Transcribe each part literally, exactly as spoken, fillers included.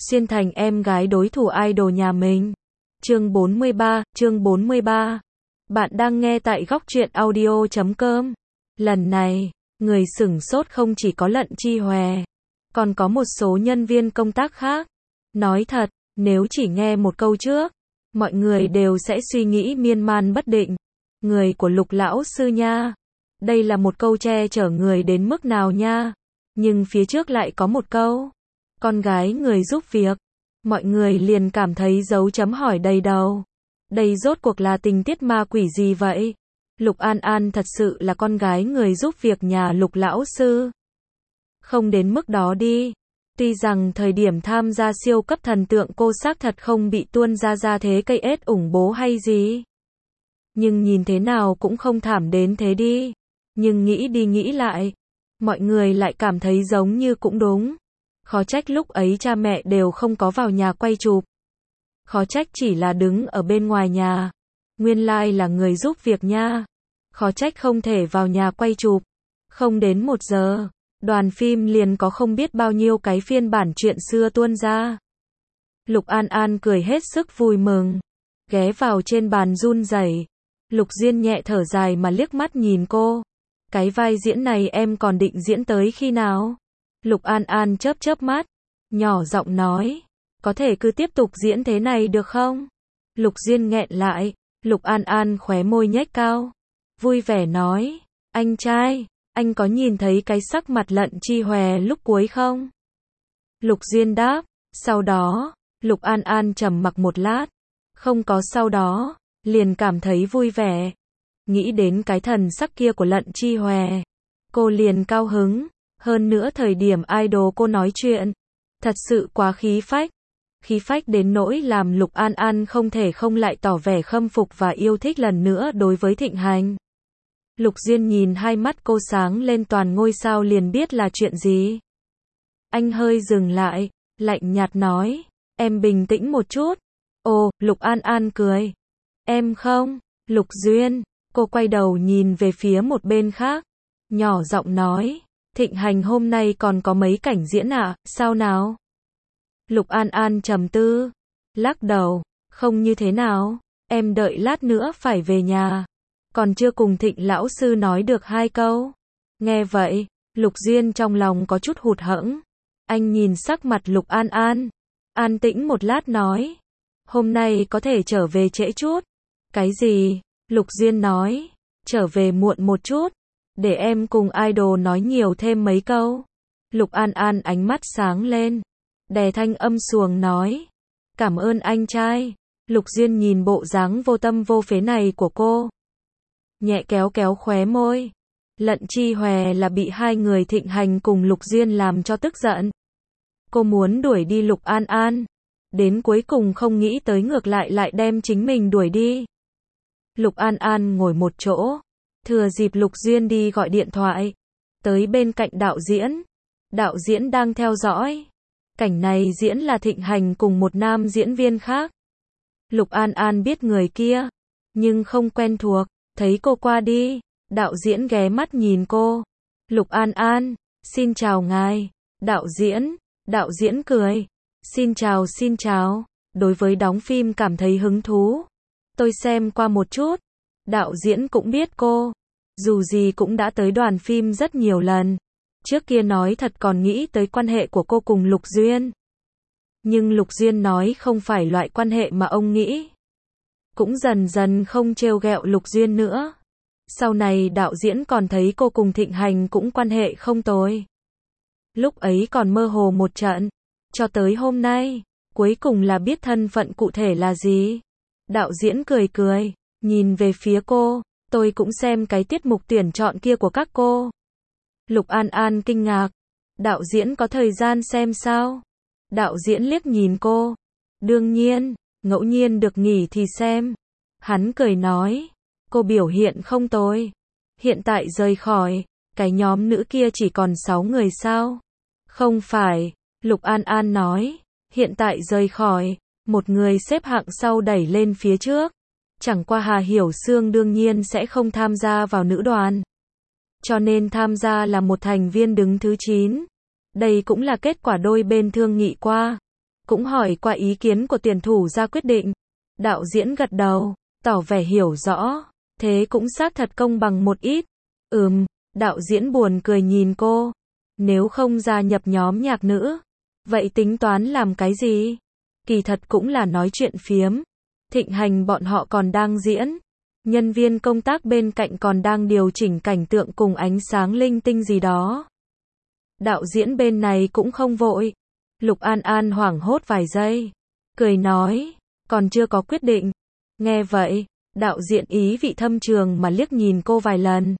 xuyên thành em gái đối thủ idol nhà mình. Chương bốn mươi ba, chương bốn mươi ba. Bạn đang nghe tại góc truyện audio chấm com. Lần này, người sửng sốt không chỉ có Lận Chi Hòe, còn có một số nhân viên công tác khác. Nói thật, nếu chỉ nghe một câu trước, mọi người đều sẽ suy nghĩ miên man bất định. Người của Lục lão sư nha. Đây là một câu che chở người đến mức nào nha. Nhưng phía trước lại có một câu. Con gái người giúp việc. Mọi người liền cảm thấy dấu chấm hỏi đầy đầu. Đây rốt cuộc là tình tiết ma quỷ gì vậy? Lục An An thật sự là con gái người giúp việc nhà Lục lão sư? Không đến mức đó đi. Tuy rằng thời điểm tham gia siêu cấp thần tượng cô xác thật không bị tuôn ra ra thế cây ết ủng bố hay gì. Nhưng nhìn thế nào cũng không thảm đến thế đi. Nhưng nghĩ đi nghĩ lại, mọi người lại cảm thấy giống như cũng đúng. Khó trách lúc ấy cha mẹ đều không có vào nhà quay chụp. Khó trách chỉ là đứng ở bên ngoài nhà. Nguyên lai là người giúp việc nha. Khó trách không thể vào nhà quay chụp. Không đến một giờ, đoàn phim liền có không biết bao nhiêu cái phiên bản chuyện xưa tuôn ra. Lục An An cười hết sức vui mừng. Ghé vào trên bàn run rẩy. Lục Diên nhẹ thở dài mà liếc mắt nhìn cô. Cái vai diễn này em còn định diễn tới khi nào? Lục An An chớp chớp mắt, nhỏ giọng nói, có thể cứ tiếp tục diễn thế này được không? Lục Diên nghẹn lại, Lục An An khóe môi nhếch cao, vui vẻ nói, anh trai, anh có nhìn thấy cái sắc mặt Lận Chi Hòe lúc cuối không? Lục Diên đáp, sau đó, Lục An An trầm mặc một lát, không có sau đó, liền cảm thấy vui vẻ. Nghĩ đến cái thần sắc kia của Lận Chi Hòe, cô liền cao hứng. Hơn nữa thời điểm idol cô nói chuyện, thật sự quá khí phách. Khí phách đến nỗi làm Lục An An không thể không lại tỏ vẻ khâm phục và yêu thích lần nữa đối với Thịnh Hành. Lục Diên nhìn hai mắt cô sáng lên toàn ngôi sao liền biết là chuyện gì. Anh hơi dừng lại, lạnh nhạt nói, em bình tĩnh một chút. Ồ, Lục An An cười. Em không, Lục Duyên, cô quay đầu nhìn về phía một bên khác, nhỏ giọng nói. Thịnh Hành hôm nay còn có mấy cảnh diễn ạ, à? Sao nào? Lục An An trầm tư, lắc đầu, không như thế nào, em đợi lát nữa phải về nhà. Còn chưa cùng Thịnh lão sư nói được hai câu. Nghe vậy, Lục Duyên trong lòng có chút hụt hẫng. Anh nhìn sắc mặt Lục An An, an tĩnh một lát nói, hôm nay có thể trở về trễ chút. Cái gì? Lục Duyên nói, trở về muộn một chút. Để em cùng idol nói nhiều thêm mấy câu. Lục An An ánh mắt sáng lên, đè thanh âm xuồng nói, cảm ơn anh trai. Lục Duyên nhìn bộ dáng vô tâm vô phế này của cô, nhẹ kéo kéo khóe môi. Lận Chi Hòe là bị hai người Thịnh Hành cùng Lục Duyên làm cho tức giận. Cô muốn đuổi đi Lục An An, đến cuối cùng không nghĩ tới ngược lại lại đem chính mình đuổi đi. Lục An An ngồi một chỗ, thừa dịp Lục Duyên đi gọi điện thoại, tới bên cạnh đạo diễn. Đạo diễn đang theo dõi. Cảnh này diễn là Thịnh Hành cùng một nam diễn viên khác. Lục An An biết người kia, nhưng không quen thuộc, thấy cô qua đi, đạo diễn ghé mắt nhìn cô. Lục An An, xin chào ngài. Đạo diễn, đạo diễn cười. Xin chào xin chào, đối với đóng phim cảm thấy hứng thú. Tôi xem qua một chút. Đạo diễn cũng biết cô, dù gì cũng đã tới đoàn phim rất nhiều lần. Trước kia nói thật còn nghĩ tới quan hệ của cô cùng Lục Duyên. Nhưng Lục Duyên nói không phải loại quan hệ mà ông nghĩ. Cũng dần dần không trêu ghẹo Lục Duyên nữa. Sau này đạo diễn còn thấy cô cùng Thịnh Hành cũng quan hệ không tồi. Lúc ấy còn mơ hồ một trận. Cho tới hôm nay, cuối cùng là biết thân phận cụ thể là gì. Đạo diễn cười cười, nhìn về phía cô, tôi cũng xem cái tiết mục tuyển chọn kia của các cô. Lục An An kinh ngạc, đạo diễn có thời gian xem sao? Đạo diễn liếc nhìn cô, đương nhiên, ngẫu nhiên được nghỉ thì xem. Hắn cười nói, cô biểu hiện không tồi. Hiện tại rời khỏi, cái nhóm nữ kia chỉ còn sáu người sao? Không phải, Lục An An nói, hiện tại rời khỏi, một người xếp hạng sau đẩy lên phía trước. Chẳng qua Hà Hiểu Sương đương nhiên sẽ không tham gia vào nữ đoàn. Cho nên tham gia là một thành viên đứng thứ chín. Đây cũng là kết quả đôi bên thương nghị qua. cũng hỏi qua ý kiến của tuyển thủ ra quyết định. Đạo diễn gật đầu, tỏ vẻ hiểu rõ, thế cũng xác thật công bằng một ít. Ừm, đạo diễn buồn cười nhìn cô. Nếu không gia nhập nhóm nhạc nữ, vậy tính toán làm cái gì? Kỳ thật cũng là nói chuyện phiếm. Thịnh Hành bọn họ còn đang diễn. Nhân viên công tác bên cạnh còn đang điều chỉnh cảnh tượng cùng ánh sáng linh tinh gì đó. Đạo diễn bên này cũng không vội. Lục An An hoảng hốt vài giây. Cười nói, còn chưa có quyết định. Nghe vậy, đạo diễn ý vị thâm trường mà liếc nhìn cô vài lần.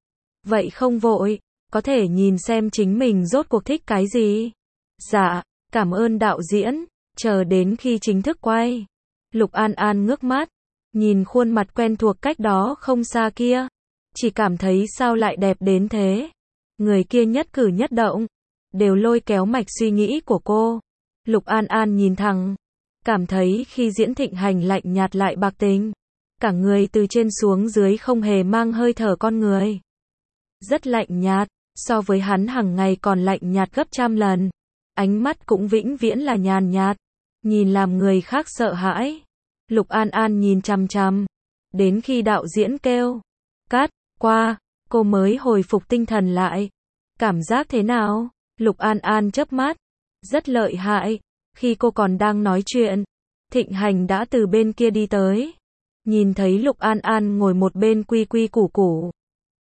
Vậy không vội, có thể nhìn xem chính mình rốt cuộc thích cái gì. Dạ, cảm ơn đạo diễn, chờ đến khi chính thức quay. Lục An An ngước mắt, nhìn khuôn mặt quen thuộc cách đó không xa kia. Chỉ cảm thấy sao lại đẹp đến thế. Người kia nhất cử nhất động, đều lôi kéo mạch suy nghĩ của cô. Lục An An nhìn thẳng, cảm thấy khi diễn Thịnh Hành lạnh nhạt lại bạc tình. Cả người từ trên xuống dưới không hề mang hơi thở con người. Rất lạnh nhạt, so với hắn hàng ngày còn lạnh nhạt gấp trăm lần. Ánh mắt cũng vĩnh viễn là nhàn nhạt, nhìn làm người khác sợ hãi. Lục An An nhìn chằm chằm, đến khi đạo diễn kêu, cắt, qua, cô mới hồi phục tinh thần lại. Cảm giác thế nào? Lục An An chớp mắt, rất lợi hại. Khi cô còn đang nói chuyện, Thịnh Hành đã từ bên kia đi tới. Nhìn thấy Lục An An ngồi một bên quy quy củ củ.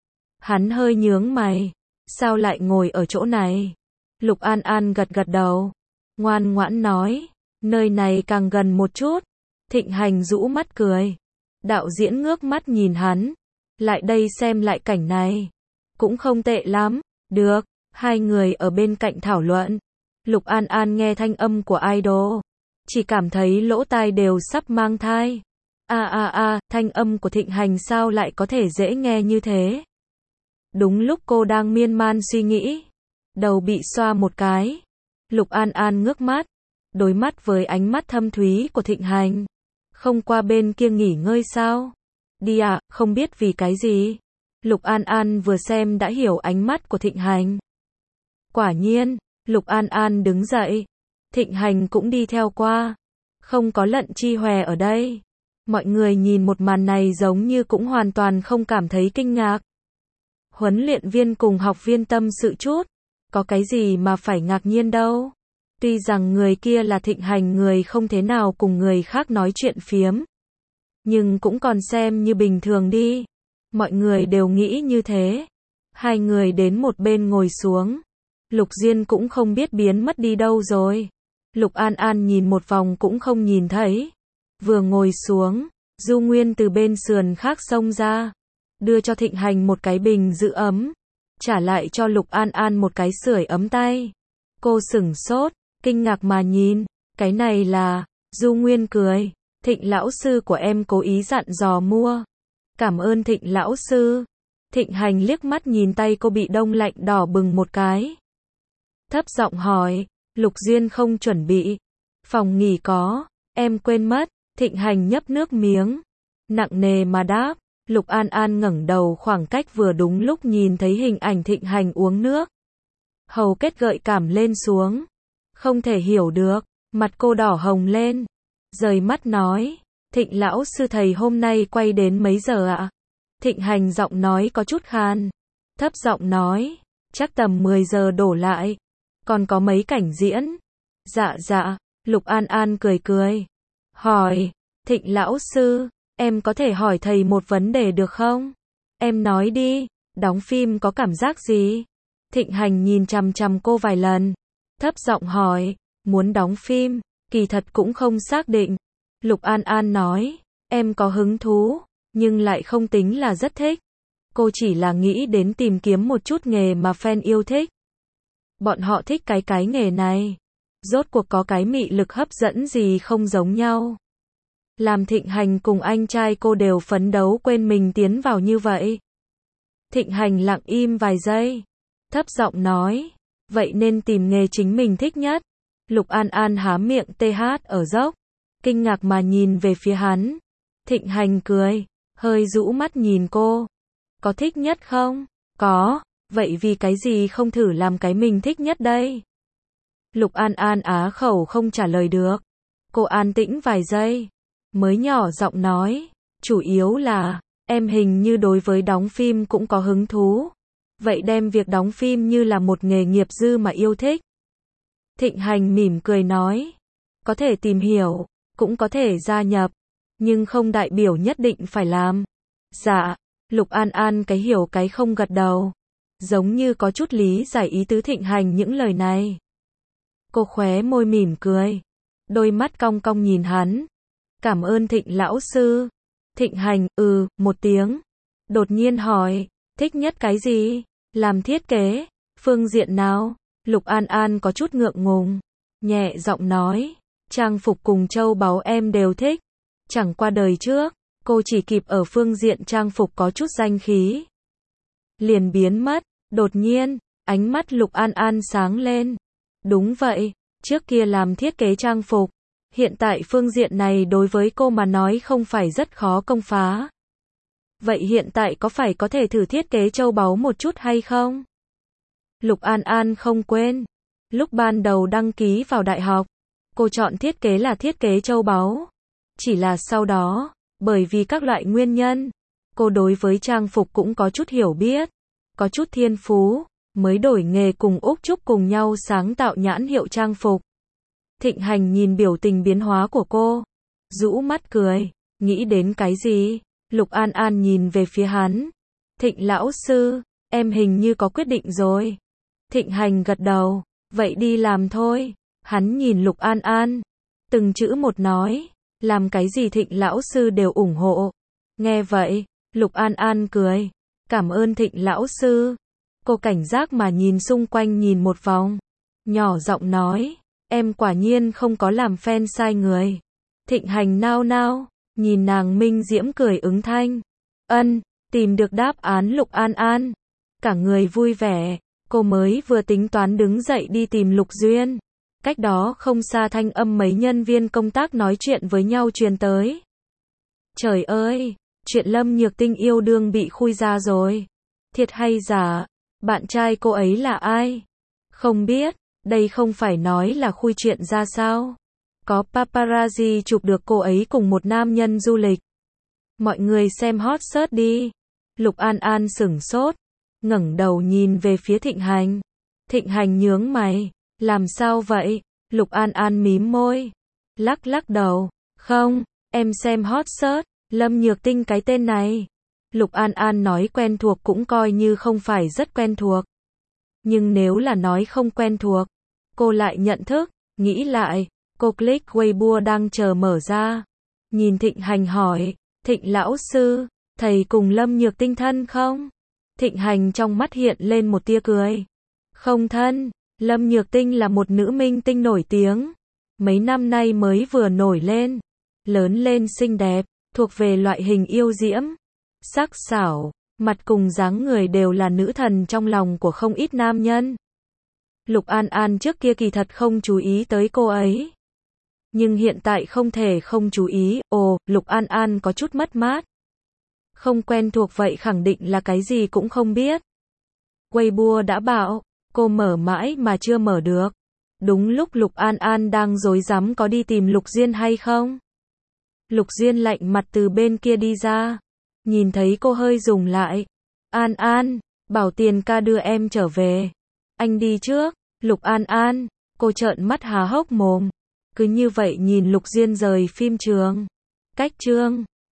Hắn hơi nhướng mày, sao lại ngồi ở chỗ này? Lục An An gật gật đầu, ngoan ngoãn nói, nơi này càng gần một chút. Thịnh Hành rũ mắt cười. Đạo diễn ngước mắt nhìn hắn, lại đây xem lại cảnh này. Cũng không tệ lắm, được, hai người ở bên cạnh thảo luận. Lục An An nghe thanh âm của idol, chỉ cảm thấy lỗ tai đều sắp mang thai. A a a, thanh âm của Thịnh Hành sao lại có thể dễ nghe như thế? Đúng lúc cô đang miên man suy nghĩ, đầu bị xoa một cái. Lục An An ngước mắt, đối mắt với ánh mắt thâm thúy của Thịnh Hành. Không qua bên kia nghỉ ngơi sao? Đi ạ, à, không biết vì cái gì. Lục An An vừa xem đã hiểu ánh mắt của Thịnh Hành. Quả nhiên, Lục An An đứng dậy. Thịnh Hành cũng đi theo qua. Không có Lận Chi Hòe ở đây. Mọi người nhìn một màn này giống như cũng hoàn toàn không cảm thấy kinh ngạc. Huấn luyện viên cùng học viên tâm sự chút. Có cái gì mà phải ngạc nhiên đâu. Tuy rằng người kia là Thịnh Hành, người không thế nào cùng người khác nói chuyện phiếm. Nhưng cũng còn xem như bình thường đi. Mọi người đều nghĩ như thế. Hai người đến một bên ngồi xuống. Lục Diên cũng không biết biến mất đi đâu rồi. Lục An An nhìn một vòng cũng không nhìn thấy. Vừa ngồi xuống, Du Nguyên từ bên sườn khác xông ra. Đưa cho Thịnh Hành một cái bình giữ ấm. Trả lại cho Lục An An một cái sưởi ấm tay. Cô sửng sốt, kinh ngạc mà nhìn. Cái này là... Du Nguyên cười. Thịnh lão sư của em cố ý dặn dò mua. Cảm ơn Thịnh lão sư. Thịnh Hành liếc mắt nhìn tay cô bị đông lạnh đỏ bừng một cái. Thấp giọng hỏi, Lục Duyên không chuẩn bị. Phòng nghỉ có, em quên mất. Thịnh Hành nhấp nước miếng, nặng nề mà đáp. Lục An An ngẩng đầu khoảng cách vừa đúng lúc nhìn thấy hình ảnh Thịnh Hành uống nước. Hầu kết gợi cảm lên xuống. Không thể hiểu được, mặt cô đỏ hồng lên. Rời mắt nói, Thịnh lão sư thầy hôm nay quay đến mấy giờ ạ? Thịnh Hành giọng nói có chút khan. Thấp giọng nói, chắc tầm mười giờ đổ lại. Còn có mấy cảnh diễn. Dạ dạ, Lục An An cười cười. Hỏi, Thịnh lão sư, em có thể hỏi thầy một vấn đề được không? Em nói đi, đóng phim có cảm giác gì? Thịnh Hành nhìn chằm chằm cô vài lần. Thấp giọng hỏi, muốn đóng phim, kỳ thật cũng không xác định. Lục An An nói, em có hứng thú, nhưng lại không tính là rất thích. Cô chỉ là nghĩ đến tìm kiếm một chút nghề mà fan yêu thích. Bọn họ thích cái cái nghề này. Rốt cuộc có cái mị lực hấp dẫn gì không giống nhau. Làm Thịnh Hành cùng anh trai cô đều phấn đấu quên mình tiến vào như vậy. Thịnh Hành lặng im vài giây. Thấp giọng nói, vậy nên tìm nghề chính mình thích nhất. Lục An An há miệng tê hát ở dốc. Kinh ngạc mà nhìn về phía hắn. Thịnh Hành cười, hơi rũ mắt nhìn cô. Có thích nhất không? Có, vậy vì cái gì không thử làm cái mình thích nhất đây? Lục An An á khẩu không trả lời được. Cô an tĩnh vài giây, mới nhỏ giọng nói, chủ yếu là, em hình như đối với đóng phim cũng có hứng thú. Vậy đem việc đóng phim như là một nghề nghiệp dư mà yêu thích. Thịnh Hành mỉm cười nói, có thể tìm hiểu, cũng có thể gia nhập, nhưng không đại biểu nhất định phải làm. Dạ, Lục An An cái hiểu cái không gật đầu, giống như có chút lý giải ý tứ Thịnh Hành những lời này. Cô khóe môi mỉm cười, đôi mắt cong cong nhìn hắn. Cảm ơn Thịnh lão sư. Thịnh Hành, ừ, một tiếng. Đột nhiên hỏi, thích nhất cái gì? Làm thiết kế, phương diện nào? Lục An An có chút ngượng ngùng, nhẹ giọng nói, trang phục cùng châu báu em đều thích. Chẳng qua đời trước, cô chỉ kịp ở phương diện trang phục có chút danh khí. Liền biến mất, đột nhiên, ánh mắt Lục An An sáng lên. Đúng vậy, trước kia làm thiết kế trang phục, hiện tại phương diện này đối với cô mà nói không phải rất khó công phá. Vậy hiện tại có phải có thể thử thiết kế châu báu một chút hay không? Lục An An không quên, lúc ban đầu đăng ký vào đại học, cô chọn thiết kế là thiết kế châu báu. Chỉ là sau đó, bởi vì các loại nguyên nhân, cô đối với trang phục cũng có chút hiểu biết, có chút thiên phú, mới đổi nghề cùng Úc Trúc cùng nhau sáng tạo nhãn hiệu trang phục. Thịnh Hành nhìn biểu tình biến hóa của cô, rũ mắt cười, nghĩ đến cái gì? Lục An An nhìn về phía hắn. Thịnh lão sư, em hình như có quyết định rồi. Thịnh Hành gật đầu, vậy đi làm thôi. Hắn nhìn Lục An An, từng chữ một nói, làm cái gì Thịnh lão sư đều ủng hộ. Nghe vậy, Lục An An cười, cảm ơn Thịnh lão sư. Cô cảnh giác mà nhìn xung quanh nhìn một vòng, nhỏ giọng nói, em quả nhiên không có làm fan sai người. Thịnh Hành nao nao, nhìn nàng minh diễm cười ứng thanh. Ân, tìm được đáp án. Lục An An, cả người vui vẻ, cô mới vừa tính toán đứng dậy đi tìm Lục Duyên. Cách đó không xa thanh âm mấy nhân viên công tác nói chuyện với nhau truyền tới. Trời ơi, chuyện Lâm Nhược Tinh yêu đương bị khui ra rồi. Thiệt hay giả? Bạn trai cô ấy là ai? Không biết, đây không phải nói là khui chuyện ra sao? Có paparazzi chụp được cô ấy cùng một nam nhân du lịch. Mọi người xem hot search đi. Lục An An sửng sốt, ngẩng đầu nhìn về phía Thịnh Hành. Thịnh Hành nhướng mày, làm sao vậy? Lục An An mím môi, lắc lắc đầu, không, em xem hot search, Lâm Nhược Tinh cái tên này. Lục An An nói quen thuộc cũng coi như không phải rất quen thuộc. Nhưng nếu là nói không quen thuộc, cô lại nhận thức, nghĩ lại, cô click Weibo đang chờ mở ra. Nhìn Thịnh Hành hỏi, Thịnh lão sư, thầy cùng Lâm Nhược Tinh thân không? Thịnh Hành trong mắt hiện lên một tia cười. Không thân, Lâm Nhược Tinh là một nữ minh tinh nổi tiếng. Mấy năm nay mới vừa nổi lên, lớn lên xinh đẹp, thuộc về loại hình yêu diễm, sắc sảo, mặt cùng dáng người đều là nữ thần trong lòng của không ít nam nhân. Lục An An trước kia kỳ thật không chú ý tới cô ấy. Nhưng hiện tại không thể không chú ý. Ồ, Lục An An có chút mất mát. Không quen thuộc vậy khẳng định là cái gì cũng không biết. Weibo đã bảo, cô mở mãi mà chưa mở được. Đúng lúc Lục An An đang rối rắm có đi tìm Lục Duyên hay không. Lục Duyên lạnh mặt từ bên kia đi ra. Nhìn thấy cô hơi dùng lại. An An, bảo Tiền ca đưa em trở về. Anh đi trước. Lục An An, cô trợn mắt há hốc mồm. Cứ như vậy nhìn Lục Duyên rời phim trường. Cách chương